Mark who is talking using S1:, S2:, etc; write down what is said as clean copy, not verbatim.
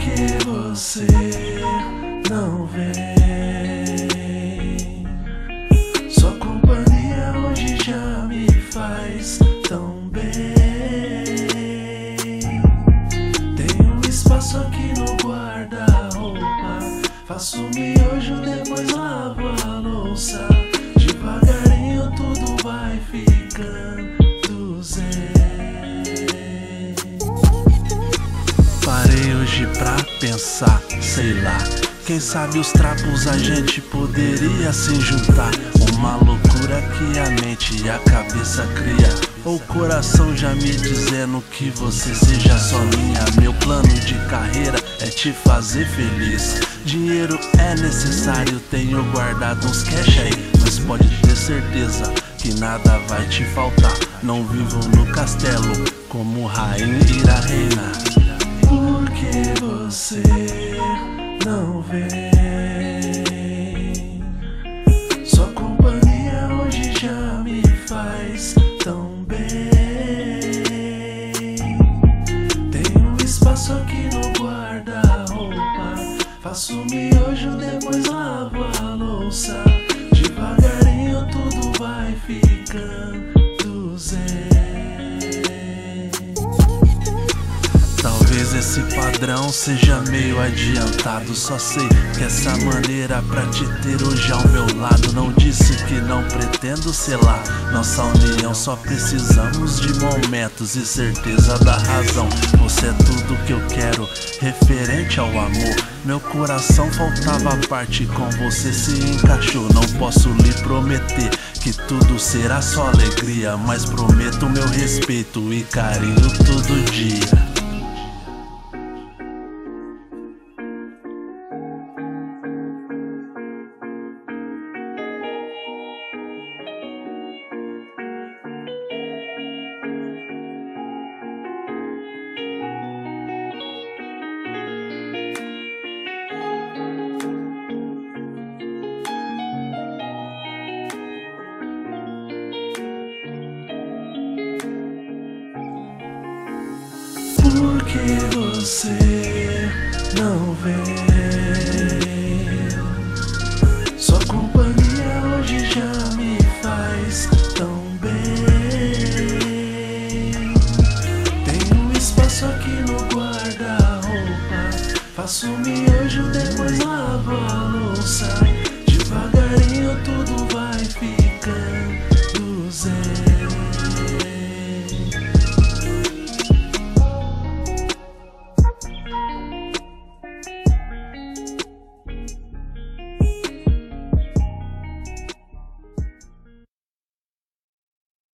S1: que você não vem? Sua companhia hoje já me faz tão bem. Tenho espaço aqui no guarda-roupa, faço miojo, depois lavo a louça. Devagarinho tudo vai ficando zen. Parei hoje pra pensar, sei lá, quem sabe os trapos a gente poderia se juntar. Uma loucura que a mente e a cabeça cria, ou o coração já me dizendo que você seja só minha. Meu plano de carreira é te fazer feliz. Dinheiro é necessário, tenho guardado uns cash aí, mas pode ter certeza que nada vai te faltar. Não vivo no castelo como rainha irá reinar. Por que você não vem? Sua companhia hoje já me faz tão bem. Tenho espaço aqui no guarda-roupa, faço miojo, depois lavo a louça. Devagarinho tudo vai ficando zen. Talvez esse padrão seja meio adiantado, só sei que essa maneira pra te ter hoje ao meu lado. Não disse que não pretendo selar nossa união, só precisamos de momentos e certeza da razão. Você é tudo que eu quero referente ao amor. Meu coração faltava parte, com você se encaixou. Não posso lhe prometer que tudo será só alegria, mas prometo meu respeito e carinho todo dia. Por que você não vem?